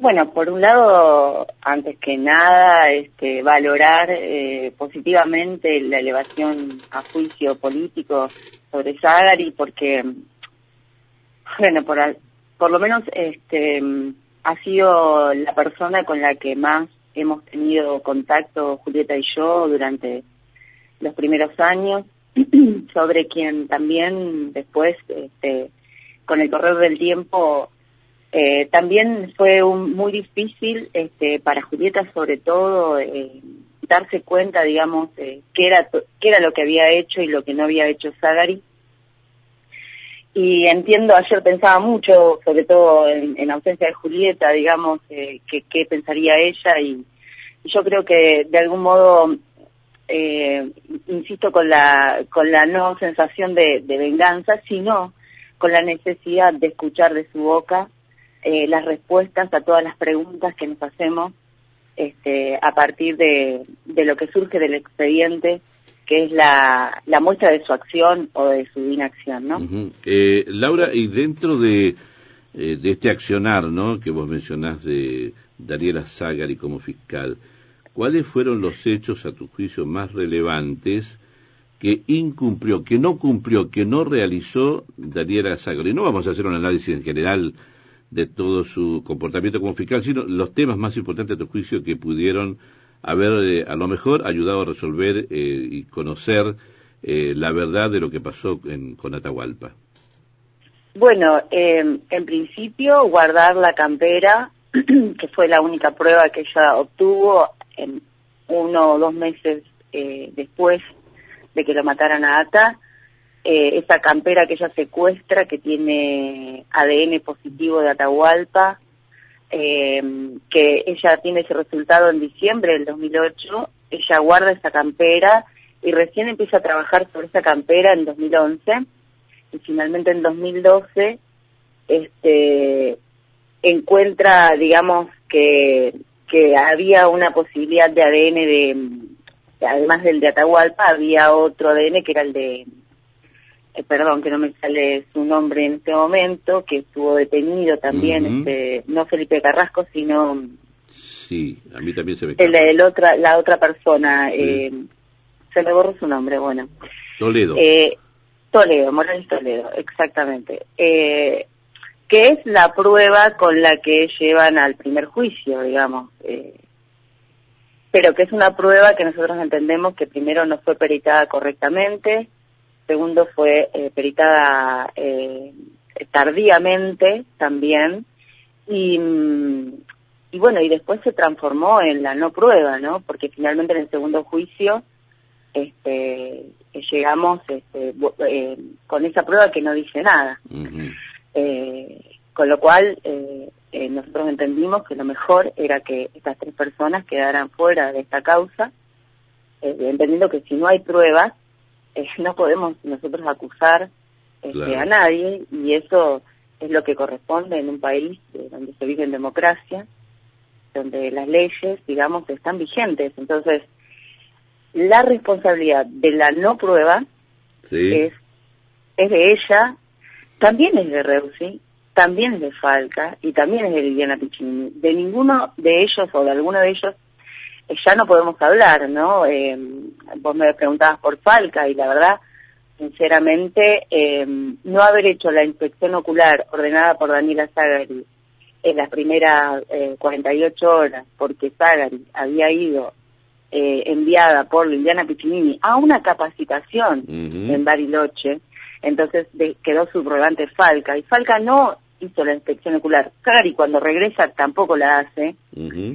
Bueno, por un lado, antes que nada, valorar positivamente la elevación a juicio político sobre Zagari, porque, bueno, por lo menos ha sido la persona con la que más hemos tenido contacto, Julieta y yo, durante los primeros años, sobre quien también después, con el correr del tiempo, también fue muy difícil para Julieta, sobre todo, darse cuenta, digamos, qué era lo que había hecho y lo que no había hecho Zagari. Y entiendo, ayer pensaba mucho, sobre todo en ausencia de Julieta, digamos, qué pensaría ella, y yo creo que de algún modo, insisto, con la no sensación de venganza, sino con la necesidad de escuchar de su boca las respuestas a todas las preguntas que nos hacemos a partir de lo que surge del expediente, que es la muestra de su acción o de su inacción, ¿no? Uh-huh. Laura, y dentro de este accionar, ¿no?, que vos mencionás de Daniela Zagari como fiscal, ¿cuáles fueron los hechos, a tu juicio, más relevantes que incumplió, que no cumplió, que no realizó Daniela Zagari? No vamos a hacer un análisis en general de todo su comportamiento como fiscal, sino los temas más importantes, a tu juicio, que pudieron haber a lo mejor ayudado a resolver y conocer la verdad de lo que pasó con Atahualpa. Bueno, en principio guardar la campera, que fue la única prueba que ella obtuvo en 1 o 2 meses después de que lo mataran a Ata. Esa campera que ella secuestra, que tiene ADN positivo de Atahualpa, que ella tiene ese resultado en diciembre del 2008, ella guarda esa campera y recién empieza a trabajar sobre esa campera en 2011, y finalmente en 2012 encuentra, digamos, que había una posibilidad de ADN además del de Atahualpa, había otro ADN que era el de perdón, que no me sale su nombre en este momento, que estuvo detenido también, Uh-huh. no Felipe Carrasco, sino... Sí, a mí también se me escapa. La otra persona, Sí. Se me borró su nombre, bueno. Toledo. Toledo, Morales Toledo, exactamente. Que es la prueba con la que llevan al primer juicio, digamos. Pero que es una prueba que nosotros entendemos que primero no fue peritada correctamente, segundo fue peritada tardíamente también, y bueno, y después se transformó en la no prueba, ¿no? Porque finalmente en el segundo juicio llegamos con esa prueba que no dice nada. Uh-huh. Con lo cual nosotros entendimos que lo mejor era que estas 3 personas quedaran fuera de esta causa, entendiendo que si no hay pruebas, no podemos nosotros acusar Claro. a nadie, y eso es lo que corresponde en un país donde se vive en democracia, donde las leyes, digamos, están vigentes. Entonces, la responsabilidad de la no prueba Sí. es de ella, también es de Reusi, también es de Falca y también es de Liliana Piccinini. De ninguno de ellos o de alguno de ellos ya no podemos hablar, ¿no? Vos me preguntabas por Falca, y la verdad, sinceramente, no haber hecho la inspección ocular ordenada por Daniela Zagari en las primeras 48 horas, porque Zagari había ido enviada por Liliana Piccinini a una capacitación Uh-huh. en Bariloche, entonces quedó subrogante Falca, y Falca no hizo la inspección ocular. Zagari, cuando regresa, tampoco la hace. Uh-huh.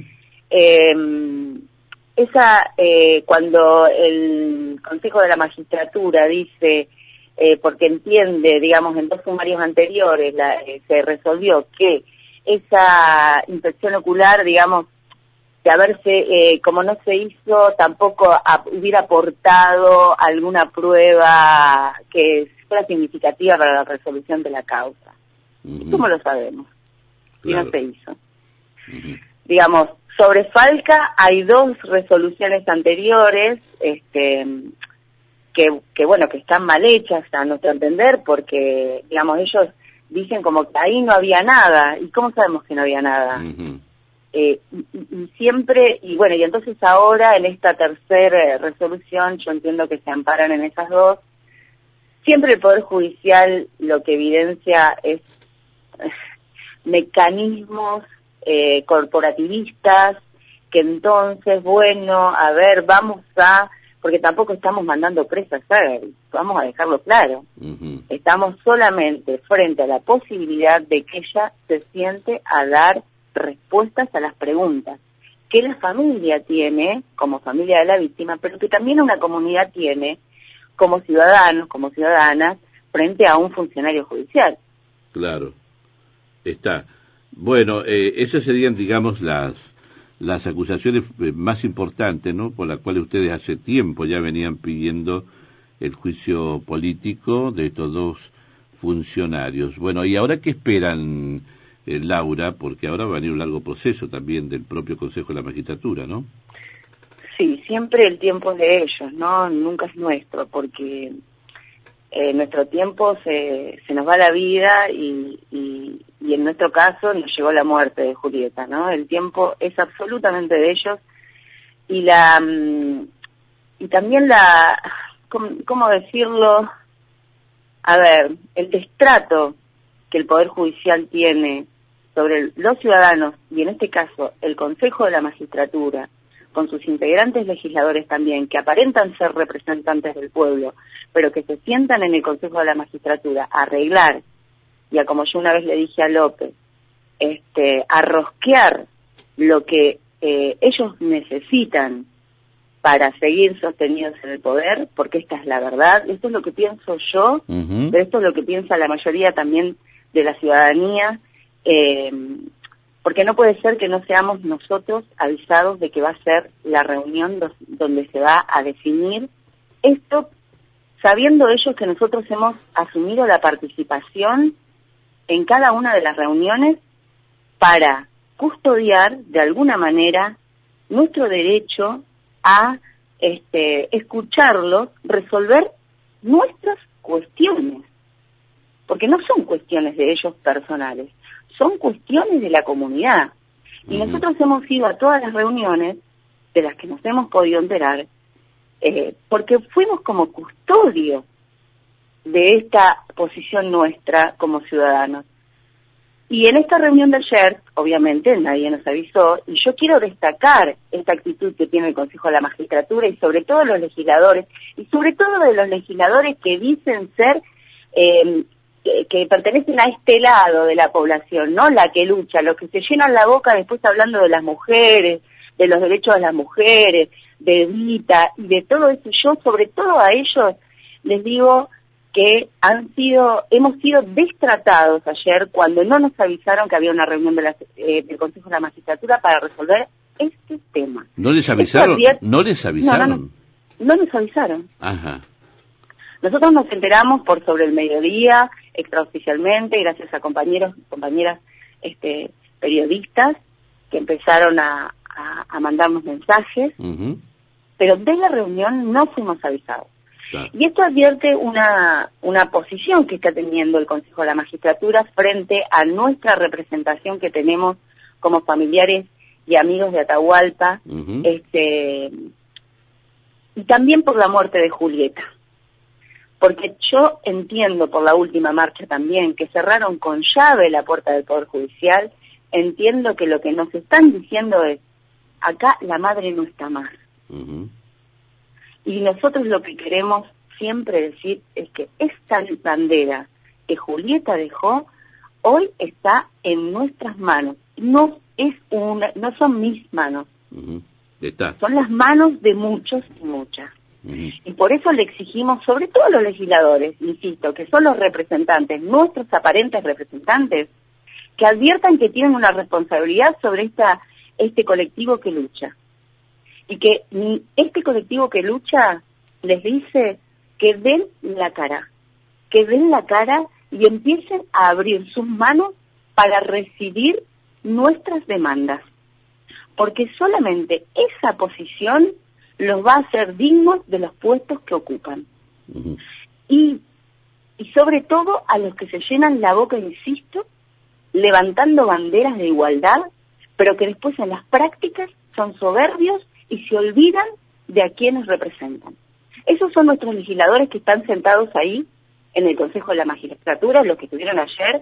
Cuando el Consejo de la Magistratura dice, porque entiende, digamos, en 2 sumarios anteriores se resolvió que esa inspección ocular, digamos, de haberse, como no se hizo, tampoco hubiera aportado alguna prueba que fuera significativa para la resolución de la causa. Uh-huh. ¿Cómo lo sabemos? Claro. Y no se hizo. Uh-huh. Digamos, sobre Falca hay 2 resoluciones anteriores que bueno, que están mal hechas a nuestro entender, porque, digamos, ellos dicen como que ahí no había nada. ¿Y cómo sabemos que no había nada? Uh-huh. y siempre, y bueno, y entonces ahora en esta tercera resolución yo entiendo que se amparan en esas dos. Siempre el Poder Judicial lo que evidencia es mecanismos corporativistas, que entonces, bueno, a ver, porque tampoco estamos mandando presas, ¿sabes? Vamos a dejarlo claro. Estamos solamente frente a la posibilidad de que ella se siente a dar respuestas a las preguntas que la familia tiene, como familia de la víctima, pero que también una comunidad tiene, como ciudadanos, como ciudadanas, frente a un funcionario judicial. Claro, está. Bueno, esas serían, digamos, las acusaciones más importantes, ¿no?, por las cuales ustedes hace tiempo ya venían pidiendo el juicio político de estos dos funcionarios. Bueno, ¿y ahora qué esperan, Laura? Porque ahora va a venir un largo proceso también del propio Consejo de la Magistratura, ¿no? Sí, siempre el tiempo es de ellos, ¿no? Nunca es nuestro, porque nuestro tiempo se nos va la vida y en nuestro caso nos llegó la muerte de Julieta, ¿no? El tiempo es absolutamente de ellos y también ¿cómo decirlo? A ver, el destrato que el Poder Judicial tiene sobre los ciudadanos y en este caso el Consejo de la Magistratura, con sus integrantes legisladores también, que aparentan ser representantes del pueblo, pero que se sientan en el Consejo de la Magistratura a arreglar, y a como yo una vez le dije a López, a rosquear lo que ellos necesitan para seguir sostenidos en el poder, porque esta es la verdad, esto es lo que pienso yo, pero esto es lo que piensa la mayoría también de la ciudadanía, porque no puede ser que no seamos nosotros avisados de que va a ser la reunión donde se va a definir esto, sabiendo ellos que nosotros hemos asumido la participación en cada una de las reuniones para custodiar de alguna manera nuestro derecho a escucharlos, resolver nuestras cuestiones, porque no son cuestiones de ellos personales, son cuestiones de la comunidad. Y nosotros hemos ido a todas las reuniones de las que nos hemos podido enterar, porque fuimos como custodios de esta posición nuestra como ciudadanos. Y en esta reunión de ayer, obviamente, nadie nos avisó, y yo quiero destacar esta actitud que tiene el Consejo de la Magistratura y sobre todo los legisladores, y sobre todo de los legisladores que dicen ser, que pertenecen a este lado de la población, no la que lucha, los que se llenan la boca después hablando de las mujeres, de los derechos de las mujeres, de Evita y de todo eso. Yo sobre todo a ellos les digo que hemos sido destratados ayer cuando no nos avisaron que había una reunión del Consejo de la Magistratura para resolver este tema. ¿No les avisaron? ¿No les avisaron? No nos avisaron. Ajá. Nosotros nos enteramos por sobre el mediodía, extraoficialmente, gracias a compañeros y compañeras periodistas que empezaron a mandarnos mensajes, pero de la reunión no fuimos avisados. Claro. Y esto advierte una posición que está teniendo el Consejo de la Magistratura frente a nuestra representación que tenemos como familiares y amigos de Atahualpa, y también por la muerte de Julieta. Porque yo entiendo por la última marcha también que cerraron con llave la puerta del Poder Judicial, entiendo que lo que nos están diciendo es, acá la madre no está más. Y nosotros lo que queremos siempre decir es que esta bandera que Julieta dejó, hoy está en nuestras manos. No son mis manos. Son las manos de muchos y muchas. Y por eso le exigimos, sobre todo a los legisladores, insisto, que son los representantes, nuestros aparentes representantes, que adviertan que tienen una responsabilidad sobre este colectivo que lucha. Y que este colectivo que lucha les dice que den la cara y empiecen a abrir sus manos para recibir nuestras demandas. Porque solamente esa posición los va a hacer dignos de los puestos que ocupan. Y sobre todo a los que se llenan la boca, insisto, levantando banderas de igualdad, pero que después en las prácticas son soberbios y se olvidan de a quienes representan. Esos son nuestros legisladores que están sentados ahí en el Consejo de la Magistratura, los que estuvieron ayer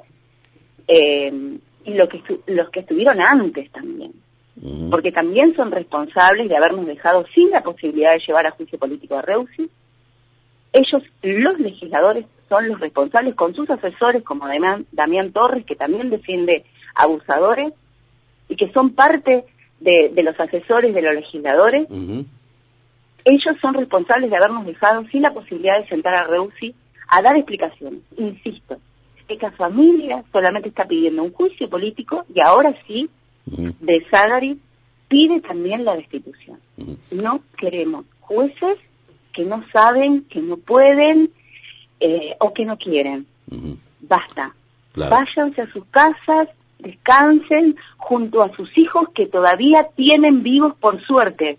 y los que estuvieron antes también. Porque también son responsables de habernos dejado sin la posibilidad de llevar a juicio político a Reusi. Ellos, los legisladores, son los responsables con sus asesores como Damián Torres, que también defiende abusadores y que son parte de los asesores de los legisladores. Ellos son responsables de habernos dejado sin la posibilidad de sentar a Reusi a dar explicaciones. Insisto, esta familia solamente está pidiendo un juicio político y ahora sí, de Zagari, pide también la destitución. No queremos jueces que no saben, que no pueden o que no quieren. Basta. Claro. Váyanse a sus casas, descansen junto a sus hijos que todavía tienen vivos por suerte.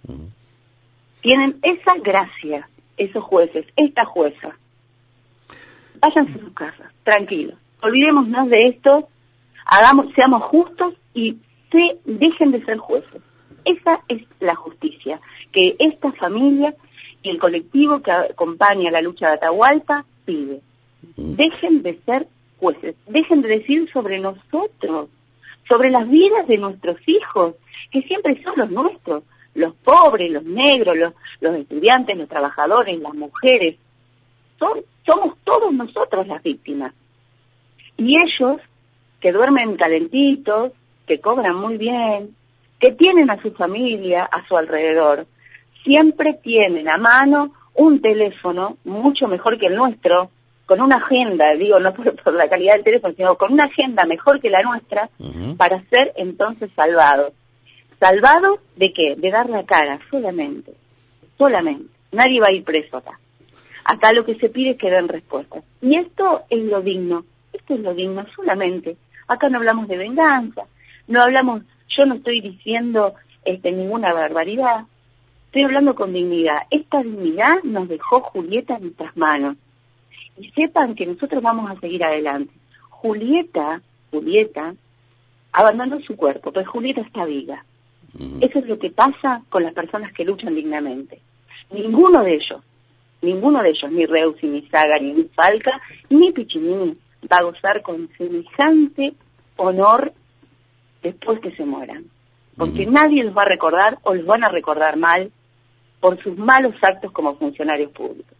Tienen esa gracia, esos jueces, esta jueza. Váyanse a sus casas, tranquilos. Olvidémonos de esto, seamos justos y dejen de ser jueces. Esa es la justicia, que esta familia y el colectivo que acompaña la lucha de Atahualpa pide. Dejen de ser jueces, dejen de decir sobre nosotros, sobre las vidas de nuestros hijos, que siempre son los nuestros, los pobres, los negros, los estudiantes, los trabajadores, las mujeres. Somos todos nosotros las víctimas. Y ellos, que duermen calentitos, que cobran muy bien, que tienen a su familia a su alrededor, siempre tienen a mano un teléfono mucho mejor que el nuestro, con una agenda, digo, no por la calidad del teléfono, sino con una agenda mejor que la nuestra, para ser entonces salvados. ¿Salvados de qué? De dar la cara, solamente. Nadie va a ir preso acá. Acá lo que se pide es que den respuestas. Y esto es lo digno, solamente. Acá no hablamos de venganza, yo no estoy diciendo ninguna barbaridad, estoy hablando con dignidad. Esta dignidad nos dejó Julieta en nuestras manos. Y sepan que nosotros vamos a seguir adelante. Julieta abandonó su cuerpo, pero Julieta está viva. Eso es lo que pasa con las personas que luchan dignamente. Ninguno de ellos, ni Reusi, ni Zagari, ni Falca, ni Piccinini, va a gozar con semejante honor después que se mueran. Porque nadie los va a recordar, o los van a recordar mal, por sus malos actos como funcionarios públicos.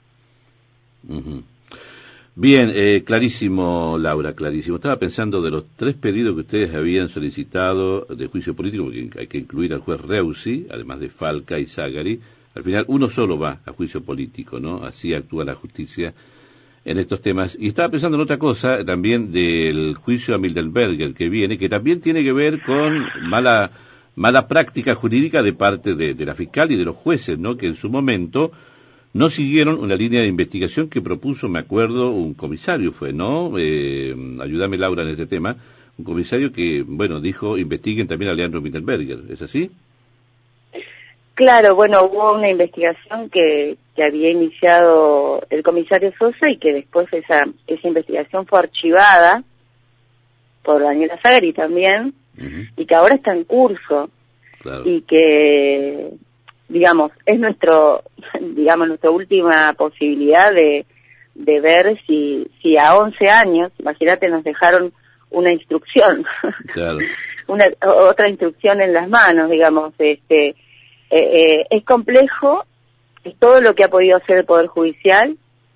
Bien, clarísimo, Laura, clarísimo. Estaba pensando de los 3 pedidos que ustedes habían solicitado de juicio político, porque hay que incluir al juez Reusi, además de Falca y Zagari. Al final, uno solo va a juicio político, ¿no? Así actúa la justicia en estos temas. Y estaba pensando en otra cosa, también del juicio a Mildenberger que viene, que también tiene que ver con mala práctica jurídica de parte de la fiscal y de los jueces, ¿no? Que en su momento no siguieron una línea de investigación que propuso, me acuerdo, un comisario fue, ¿no? Ayúdame, Laura, en este tema. Un comisario que, bueno, dijo, investiguen también a Leandro Mildenberger, ¿es así? Claro, bueno, hubo una investigación que había iniciado el comisario Sosa y que después esa investigación fue archivada por Daniela Zagari también, y que ahora está en curso. Claro. Y que, digamos, es nuestra última posibilidad de ver si a 11 años, imagínate, nos dejaron una instrucción, claro. Otra instrucción en las manos, digamos, es complejo, es todo lo que ha podido hacer el Poder Judicial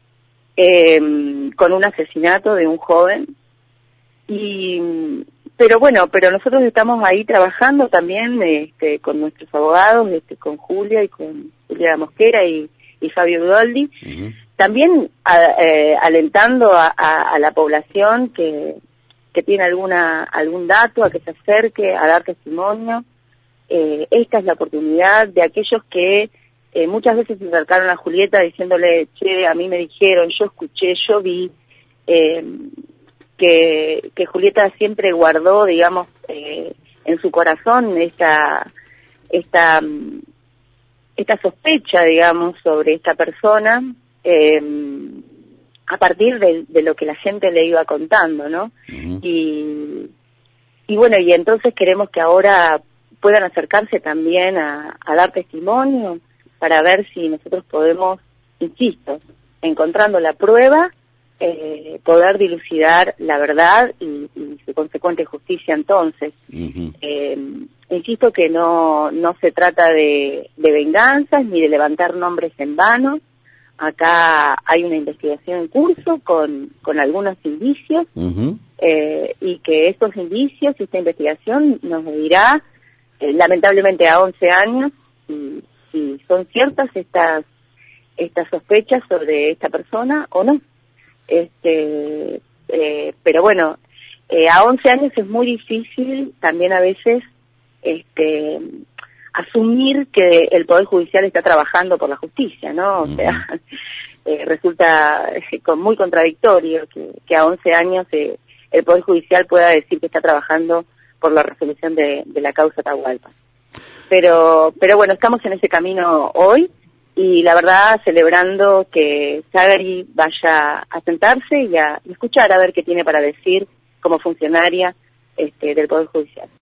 con un asesinato de un joven, pero nosotros estamos ahí trabajando también con nuestros abogados, con Julia y con Julia Mosquera y Fabio Udoldi, también alentando a la población que tiene algún dato, a que se acerque a dar testimonio. Esta es la oportunidad de aquellos que muchas veces se acercaron a Julieta diciéndole, che, a mí me dijeron, yo escuché, yo vi, que Julieta siempre guardó, digamos, en su corazón esta sospecha, digamos, sobre esta persona, a partir de lo que la gente le iba contando, ¿no? Y bueno, y entonces queremos que ahora puedan acercarse también a dar testimonio para ver si nosotros podemos, insisto, encontrando la prueba, poder dilucidar la verdad y su consecuente justicia entonces. Insisto que no se trata de venganzas ni de levantar nombres en vano. Acá hay una investigación en curso con algunos indicios y que estos indicios y esta investigación nos dirá, lamentablemente a 11 años, si son ciertas estas sospechas sobre esta persona o no. Pero bueno, a 11 años es muy difícil también a veces asumir que el Poder Judicial está trabajando por la justicia, ¿no? O sea, resulta muy contradictorio que a 11 años el Poder Judicial pueda decir que está trabajando por la resolución de la causa Atahualpa. Pero bueno, estamos en ese camino hoy y la verdad celebrando que Sagari vaya a sentarse y a escuchar a ver qué tiene para decir como funcionaria del Poder Judicial.